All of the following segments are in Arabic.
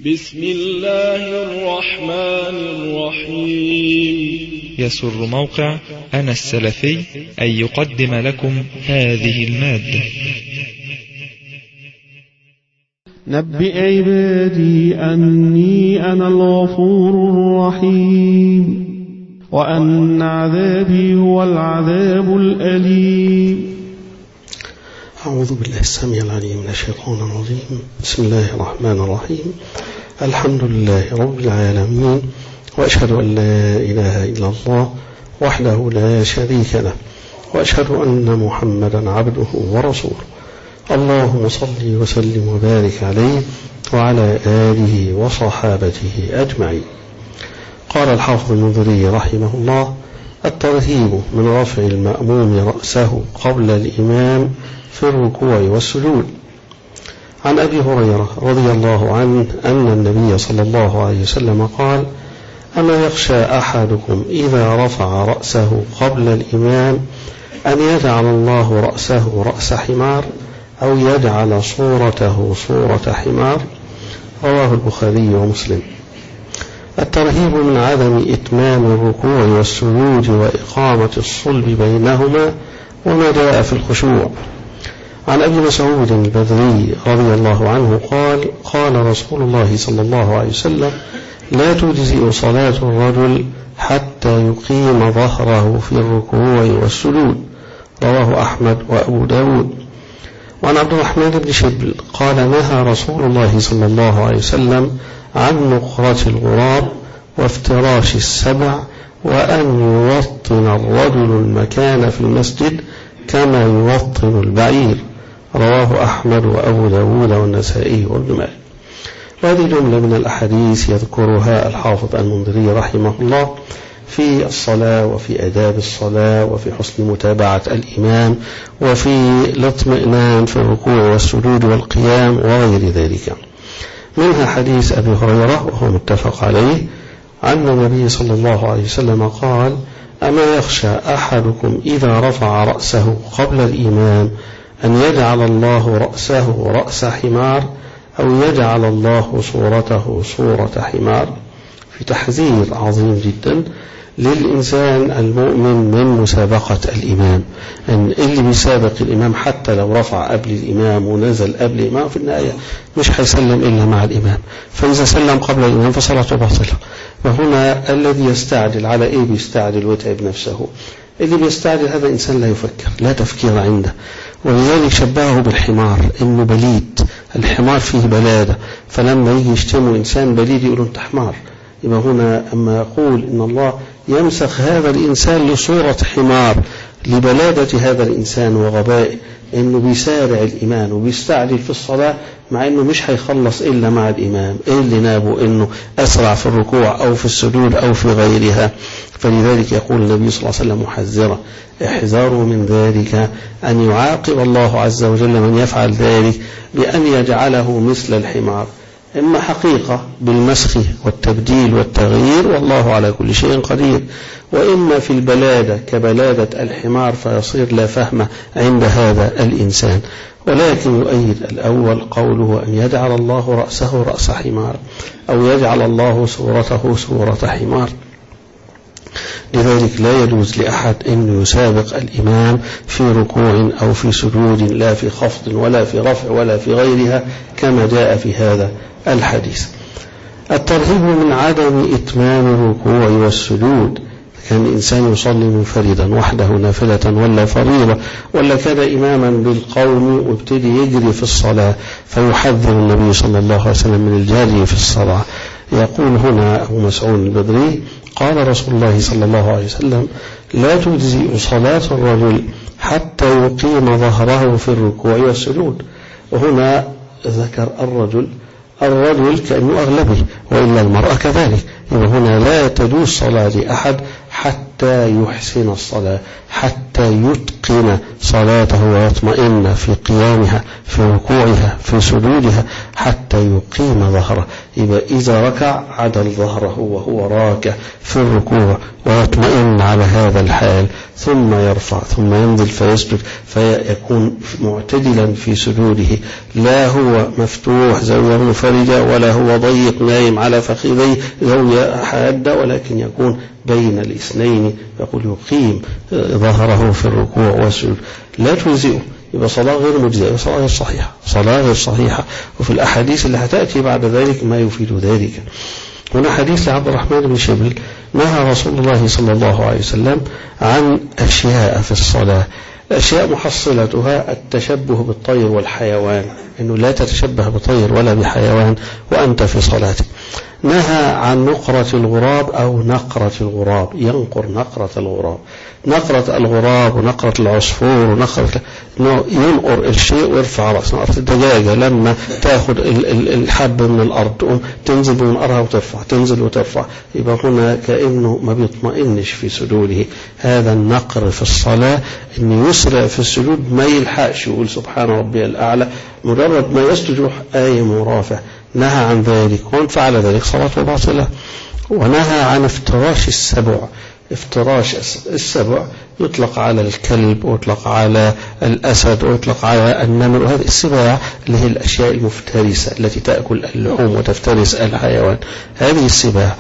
بسم الله الرحمن الرحيم. يسر موقع أنا السلفي أن يقدم لكم هذه المادة. نبئ عبادي أني أنا الغفور الرحيم وأن عذابي هو العذاب الأليم. أعوذ بالله السميع العليم من الشيطان الرجيم. بسم الله الرحمن الرحيم. الحمد لله رب العالمين، وأشهد أن لا إله إلا الله وحده لا شريك له، وأشهد أن محمدا عبده ورسوله. اللهم صل وسلم وبارك عليه وعلى آله وصحابته أجمعين. قال الحافظ المنذري رحمه الله: الترهيب من رفع المأموم رأسه قبل الإمام في الركوع والسجود. عن أبي هريرة رضي الله عنه أن النبي صلى الله عليه وسلم قال: أما يخشى أحدكم إذا رفع رأسه قبل الإمام أن يجعل الله رأسه رأس حمار أو يجعل صورته صورة حمار. رواه البخاري ومسلم. الترهيب من عدم إتمام الركوع والسجود وإقامة الصلب بينهما وما جاء في الخشوع. عن أبي مسعود البدري رضي الله عنه قال: قال رسول الله صلى الله عليه وسلم: لا تجزئ صلاة الرجل حتى يقيم ظهره في الركوع والسجود. رواه أحمد وأبو داود. وعن عبد الرحمن بن شبل قال: نهى رسول الله صلى الله عليه وسلم عن نقرة الغراب وافتراش السبع، وأن يوطن الرجل المكان في المسجد كما يوطن البعير. رواه أحمد وأبو داود والنسائي وابن ماجه. وهذه جملة من الأحاديث يذكرها الحافظ المنذري رحمه الله في الصلاة وفي آداب الصلاة وفي حسن متابعة الإمام وفي الاطمئنان في الركوع والسجود والقيام وغير ذلك. منها حديث أبي هريرة وهو متفق عليه عن النبي صلى الله عليه وسلم قال: أما يخشى أحدكم إذا رفع رأسه قبل الإمام أن يجعل الله رأسه رأس حمار أو يجعل الله صورته صورة حمار. في تحذير عظيم جدا للإنسان المؤمن من مسابقة الإمام، أن اللي بيسابق الإمام حتى لو رفع قبل الإمام ونزل قبل الإمام في النهاية مش هيسلم إلا مع الإمام، فإذا سلم قبل الإمام فصلاته باطلة. وهنا الذي يستعجل على إيه؟ بيستعجل ويتعب نفسه. اللي بيستعجل هذا إنسان لا يفكر، لا تفكير عنده، ولذلك شبهه بالحمار، إنه بليد. الحمار فيه بلادة، فلما يجي يشتموا إنسان بليد يقولوا أنت حمار. يبقى هنا أما يقول إن الله يمسخ هذا الإنسان لصورة حمار لبلادة هذا الإنسان وغبائه، إنه بيسارع الإيمان وبيستعجل في الصلاة مع إنه مش هيخلص إلا مع الإمام. إيه اللي نابه؟ إنه أسرع في الركوع أو في السجود أو في غيرها. فلذلك يقول النبي صلى الله عليه وسلم محذرا: احذروا من ذلك أن يعاقب الله عز وجل من يفعل ذلك بأن يجعله مثل الحمار، إما حقيقة بالمسخ والتبديل والتغيير والله على كل شيء قدير، وإما في البلادة كبلادة الحمار فيصير لا فهم عند هذا الإنسان. ولكن يؤيد الأول قوله أن يجعل الله رأسه رأس حمار أو يجعل الله صورته صورة حمار. لذلك لا يجوز لأحد أن يسابق الإمام في ركوع أو في سجود، لا في خفض ولا في رفع ولا في غيرها كما جاء في هذا الحديث. الترهيب من عدم إتمام الركوع والسجود. كان الإنسان يصلي منفردا وحده نافلة ولا فريضة، ولا كان إماما بالقوم وابتدي يجري في الصلاة، فيحذر النبي صلى الله عليه وسلم من الجري في الصلاة. يقول هنا أبو مسعود البدري: قال رسول الله صلى الله عليه وسلم: لا تجزئ صلاة الرجل حتى يقيم ظهره في الركوع والسجود. وهنا ذكر الرجل كأنه أغلبه، وإلا المرأة كذلك. هنا لا تجوز صلاة لأحد حتى يحسن الصلاة، حتى يتقن صلاته ويطمئن في قيامها في ركوعها في سجودها حتى يقيم ظهره. يبقى إذا ركع عدل ظهره وهو راكع في الركوع ويطمئن على هذا الحال، ثم يرفع ثم ينزل فيسجد فيكون معتدلا في سجوده، لا هو مفتوح زاوية منفردة ولا هو ضيق نايم على فخذيه زاوية حادة، ولكن يكون بين الاثنين، يقول يقيم ظهره في الركوع والسجود. لا تجزئه، يبقى صلاة غير مجزئة، صلاة غير صحيحة، صلاة غير صحيحة. وفي الأحاديث اللي هتأتي بعد ذلك ما يفيد ذلك. هنا حديث لعبد الرحمن بن شبل: نهى رسول الله صلى الله عليه وسلم عن أشياء في الصلاة، أشياء محصلتها التشبه بالطير والحيوان، إنه لا تتشبه بطير ولا بحيوان وأنت في صلاتك. نهى عن نقرة الغراب أو نقرة الغراب، ينقر نقرة الغراب، نقرة الغراب ونقرة العصفور ونقرة ينقر الشيء ويرفع رأسه. نقرة الدجاجة لما تأخذ الحب من الأرض تنزل بمنقرها وترفع، تنزل وترفع، يبقى هنا كأنه ما بيطمئنش في سجوده. هذا النقر في الصلاة، إنه يسرع في السجود ما يلحقش يقول سبحان ربي الأعلى، مجرد ما يسجد آية مرافع. نهى عن ذلك، ومن فعل ذلك صلاته باطلة. ونهى عن افتراش السبع. افتراش السبع يطلق على الكلب ويطلق على الأسد ويطلق على النمر، وهذه السباع اللي هي الأشياء المفترسة التي تأكل اللحوم وتفترس الحيوان. هذه السباع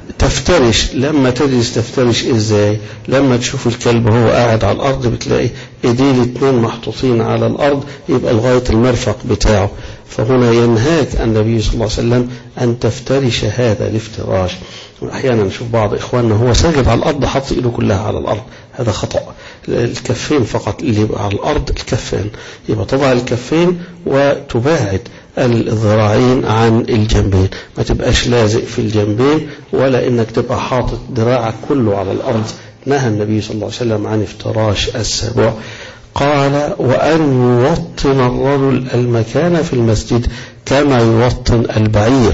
تفترش. لما تجلس تفترش إزاي؟ لما تشوف الكلب وهو قاعد على الأرض بتلاقي إيديه الاثنين محطوطين على الأرض، يبقى لغاية المرفق بتاعه. فهنا ينهاك النبي صلى الله عليه وسلم أن تفترش هذا الافتراش. أحيانا نشوف بعض إخواننا هو ساجد على الأرض حط إيده كلها على الأرض، هذا خطأ. الكفين فقط اللي يبقى على الأرض، الكفين، يبقى تضع الكفين وتباعد الذراعين عن الجنبين، ما تبقاش لازق في الجنبين ولا إنك تبقى حاطط ذراعك كله على الأرض. نهى النبي صلى الله عليه وسلم عن افتراش السبع. قال: وأن يوطن الرجل المكان في المسجد كما يوطن البعير.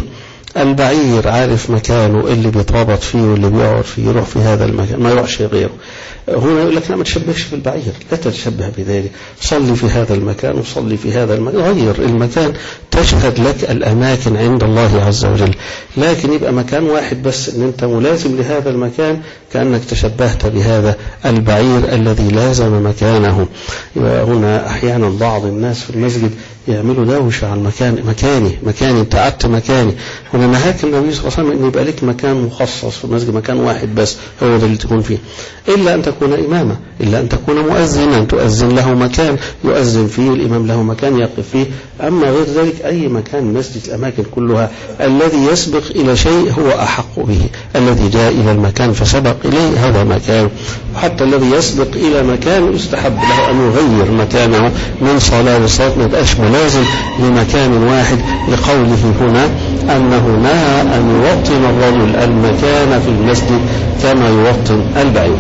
البعير عارف مكانه اللي بيتربط فيه واللي بيقعد فيه، يروح في هذا المكان ما يروحش غيره. هنا يقول لك لا ما تشبهش في البعير، لا تتشبه بذلك، صلي في هذا المكان وصلي في هذا المكان، غير المكان تشهد لك الأماكن عند الله عز وجل. لكن يبقى مكان واحد بس ان انت ملازم لهذا المكان، كأنك تشبهت بهذا البعير الذي لازم مكانه. يبقى هنا أحيانا بعض الناس في المسجد يعملوا دوشة على المكان، مكاني انت قعدت مكاني. هنا نهاك النبي صلى الله عليه وسلم ان يبقى لك مكان مخصص في المسجد، مكان واحد بس هو ده اللي تكون فيه، إلا أن تكون إماما، إلا أن تكون مؤذنا تؤذن له مكان يؤذن فيه، الإمام له مكان يقف فيه. أما غير ذلك أي مكان مسجد، الأماكن كلها الذي يسبق إلى شيء هو أحق به، الذي جاء إلى المكان فسبق إليه هذا مكان. وحتى الذي يسبق إلى مكان يستحب له أن يغير مكانه من صلاة لصلاة، ما يبقاش ملازم لمكان واحد، لقوله هنا أنه نهى أن يوطن الرجل المكان في المسجد كما يوطن البعير.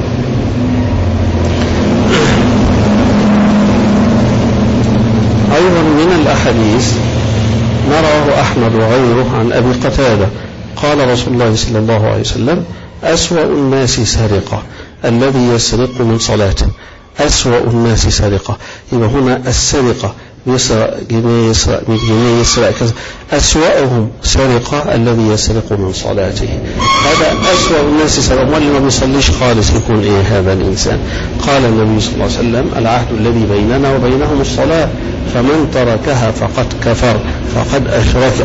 أيضا من الأحاديث ما رواه أحمد وغيره عن أبي قتادة قال رسول الله صلى الله عليه وسلم: أسوأ الناس سرقة الذي يسرق من صلاته. أسوأ الناس سرقة، يبقى هنا السرقة يسرق جنيه، يسرق 100 جنيه، يسرق كذا. أسوأهم سرقة الذي يسرق من صلاته، هذا أسوأ الناس سرقة. واللي ما بيصليش خالص يكون إيه هذا الإنسان؟ قال النبي صلى الله عليه وسلم: العهد الذي بيننا وبينهم الصلاة، فمن تركها فقد كفر فقد أشرك.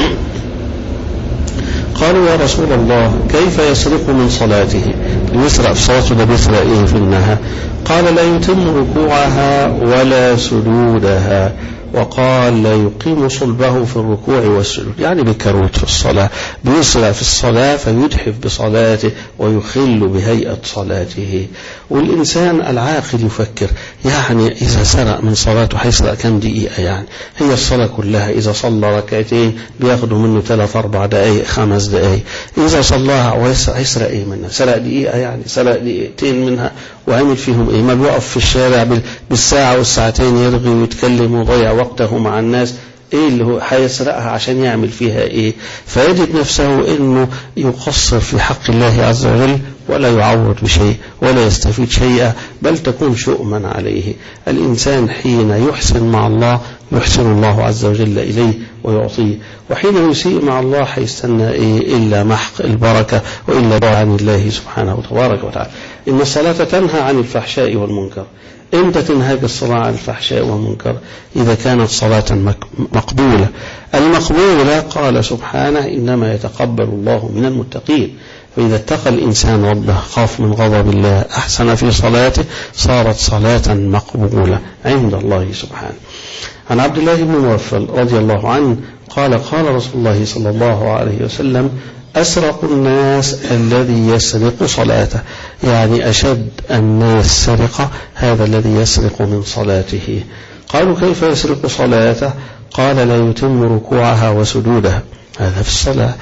قالوا: يا رسول الله كيف يسرق من صلاته؟ يسرق في صلاته ده بيسرق إيه في النهار؟ قال: لا يتم ركوعها ولا سجودها. وقال: لا يقيم صلبه في الركوع والسجود، يعني بكروت في الصلاة، بيسرع في الصلاة فيدحف بصلاته ويخل بهيئة صلاته. والإنسان العاقل يفكر، يعني إذا سرق من صلاته هيسرق كم دقيقة؟ يعني هي الصلاة كلها إذا صلى ركعتين بياخدوا منه 3-4 دقائق 5 دقائق، إذا صلاها ويسرق إيه منها؟ سرق دقيقة، يعني سرق دقيقتين منها وعمل فيهم إيه؟ ما بيوقف في الشارع بالساعة والساعتين يرغي ويتكلم ويضيع وقته مع الناس. ايه اللي هو هيسرقها عشان يعمل فيها ايه؟ فيجد نفسه انه يقصر في حق الله عز وجل ولا يعوض بشيء ولا يستفيد شيئا، بل تكون شؤما عليه. الإنسان حين يحسن مع الله يحسن الله عز وجل إليه ويعطيه، وحين يسيء مع الله هيستنى إيه إلا محق البركة وإلا دعاء عن الله سبحانه وتبارك وتعالى. إن الصلاة تنهى عن الفحشاء والمنكر. إمتى تنهاك الصلاة عن الفحشاء والمنكر؟ إذا كانت صلاة مقبولة. المقبولة قال سبحانه إنما يتقبل الله من المتقين، فإذا اتقى الإنسان ربه خاف من غضب الله أحسن في صلاته صارت صلاة مقبولة عند الله سبحانه. عن عبد الله بن مغفل رضي الله عنه قال قال رسول الله صلى الله عليه وسلم أسرق الناس الذي يسرق صلاته، يعني أشد الناس سرقة هذا الذي يسرق من صلاته. قالوا كيف يسرق صلاته؟ قال لا يتم ركوعها وسجودها. هذا في الصلاة.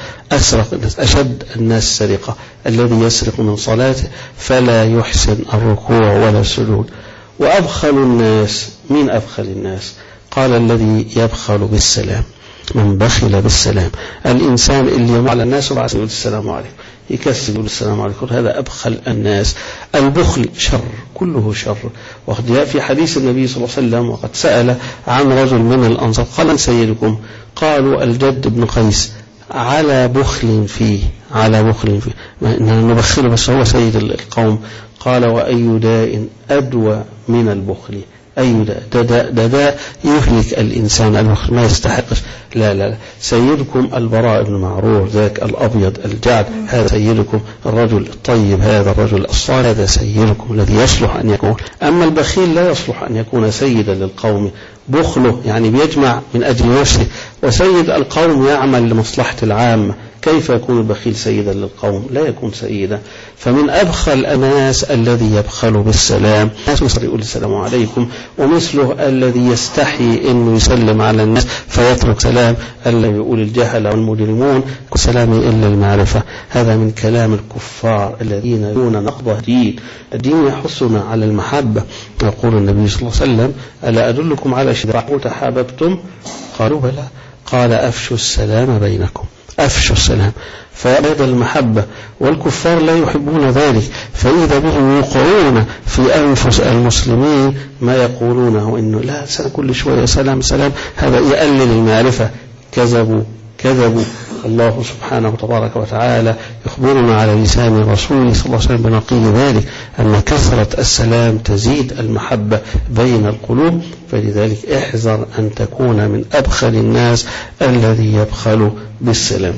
أشد الناس سرقة الذي يسرق من صلاته فلا يحسن الركوع ولا السجود. وأبخل الناس، من أبخل الناس؟ قال الذي يبخل بالسلام، من بخل بالسلام. الإنسان اللي يمر على الناس وبعد يقول السلام عليكم، يكسر يقول السلام عليكم، هذا أبخل الناس. البخل شر، كله شر. وقد في حديث النبي صلى الله عليه وسلم وقد سأل عن رجل من الأنصار قال سيدكم؟ قالوا الجد بن قيس. على بخل فيه، على بخل فيه، نبخله بس هو سيد القوم. قال وأي داء أدوى من البخل؟ أي داء يهلك الإنسان البخل ما يستحقش. لا سيدكم البراء بن معرور ذاك الأبيض الجعد، هذا سيدكم. الرجل الطيب هذا الرجل الصالح هذا سيدكم الذي يصلح أن يكون. أما البخيل لا يصلح أن يكون سيدا للقوم، بخله يعني بيجمع من أجل نفسه، وسيد القوم يعمل لمصلحة العامة. كيف يكون البخيل سيدا للقوم؟ لا يكون سيدا. فمن أبخل الناس الذي يبخل بالسلام، ناس يقول السلام عليكم، ومثله الذي يستحي أنه يسلم على الناس فيترك سلام، الذي يقول الجهل والمجرمون سلام إلا المعرفة. هذا من كلام الكفار الذين يرون نقض الدين يحثنا على المحبة. يقول النبي صلى الله عليه وسلم ألا أدلكم على شيء تحاببتم؟ قالوا بلى. قال أفشوا السلام بينكم، أفشوا السلام. فهذا المحبة، والكفار لا يحبون ذلك، فإذا بهم يوقعون في أنفس المسلمين ما يقولونه إنه لا كل شوية سلام سلام، هذا يقلل المعرفة. كذبوا. الله سبحانه وتبارك وتعالى يخبرنا على لسان رسوله صلى الله عليه وسلم بنقيض ذلك، أن كثرة السلام تزيد المحبة بين القلوب. فلذلك احذر أن تكون من أبخل الناس الذي يبخل بالسلام.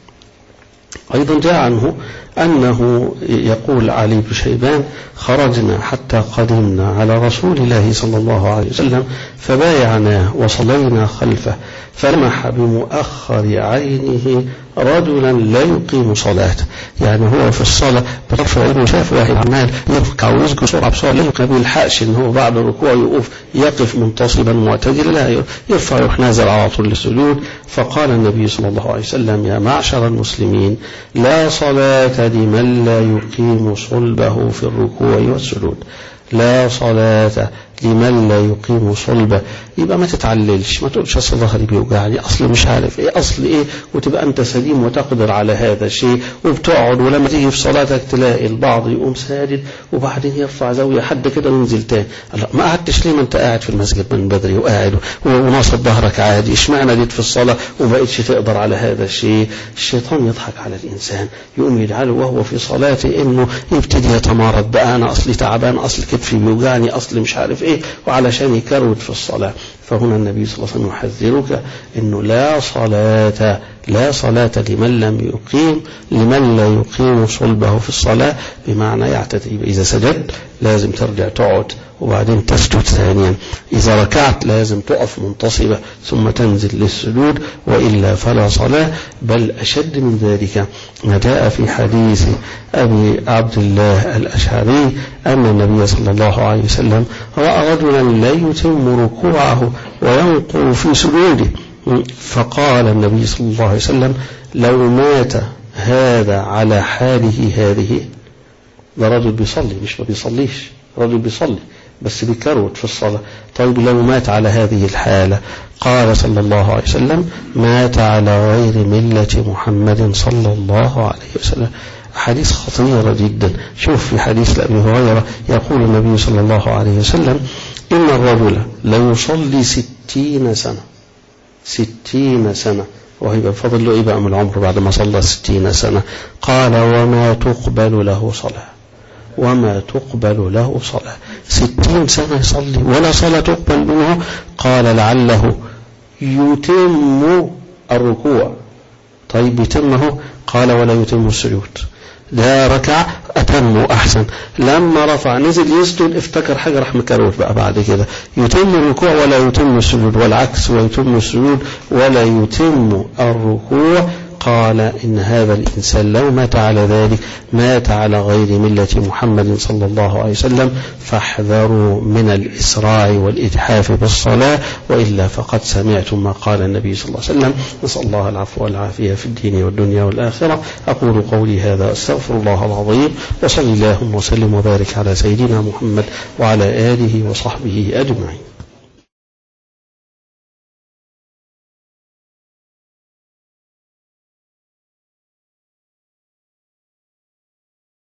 أيضا جاء عنه أنه يقول علي بن شيبان خرجنا حتى قدمنا على رسول الله صلى الله عليه وسلم فبايعناه وصلينا خلفه، فلمح بمؤخر عينه رجلا لا يقيم صلاته. يعني هو في الصلاة بطرف عينه شاف واحد عمال يركع ويسجد بسرعة ما بيلحقش ان هو بعد الركوع يقف منتصبا معتدلا، لا يرفع يروح نازل على طول للسجود. فقال النبي صلى الله عليه وسلم يا معشر المسلمين لا صلاة لمن لا يقيم صلبه في الركوع والسجود. لا صلاة لمن لا يقيم صلبه. يبقى ما تتعللش، ما تقولش اصل ظهري بيوجعني، اصل مش عارف ايه، اصل ايه، وتبقى انت سليم وتقدر على هذا الشيء وبتقعد. ولما تيجي في صلاتك تلاقي البعض يقوم ساجد وبعدين يرفع زاويه حد كده وينزل تاني. ما قعدتش ليه؟ ما انت قاعد في المسجد من بدري وقاعد وناصب ظهرك عادي، اشمعنى جيت في الصلاه وبقيتش تقدر على هذا الشيء؟ الشيطان يضحك على الانسان، يقوم يجعله وهو في صلاته انه يبتدي يتمارض بقى، انا اصلي تعبان، اصل كتفي بيوجعني، اصل مش عارف ايه، وعلشان يكروت في الصلاه. فهنا النبي صلى الله عليه وسلم يحذرك انه لا صلاة لمن لا يقيم صلبه في الصلاة، بمعنى يعتدي. إذا سجدت لازم ترجع تقعد وبعدين تسجد ثانيا، إذا ركعت لازم تقف منتصبة ثم تنزل للسجود، وإلا فلا صلاة. بل أشد من ذلك ما جاء في حديث أبي عبد الله الأشعري أن النبي صلى الله عليه وسلم رأى رجلا لا يتم ركوعه وينقر في سجوده، فقال النبي صلى الله عليه وسلم لو مات هذا على حاله هذه. ده رجل بيصلي، مش ما بيصليش، رجل بيصلي بس بكروت في الصلاة. طيب لو مات على هذه الحالة؟ قال صلى الله عليه وسلم مات على غير ملة محمد صلى الله عليه وسلم. حديث خطيرة جدا. شوف في حديث لأبي هريرة يقول النبي صلى الله عليه وسلم إن الرجل ليصلي 60 سنة 60 سنة وهي فضل له إيه بقى من العمر بعد ما صلى 60 سنة؟ قال وما تقبل له صلاة وما تقبل له صلاة. 60 سنة يصلي ولا صلاة تقبل منه. قال لعله يتم الركوع. طيب يتمه؟ قال ولا يتم السجود. ده ركع أتم أحسن. لما رفع نزل يسجد افتكر حاجة راح مكروت بقى بعد كده. يتم الركوع ولا يتم السجود، والعكس ويتم السجود ولا يتم الركوع. قال إن هذا الإنسان لو مات على ذلك مات على غير ملة محمد صلى الله عليه وسلم. فاحذروا من الإسراع والإجحاف بالصلاة، وإلا فقد سمعتم ما قال النبي صلى الله عليه وسلم. نسأل الله العفو والعافية في الدين والدنيا والآخرة. أقول قولي هذا أستغفر الله العظيم، وصلى اللهم وسلم وبارك على سيدنا محمد وعلى آله وصحبه أجمعين.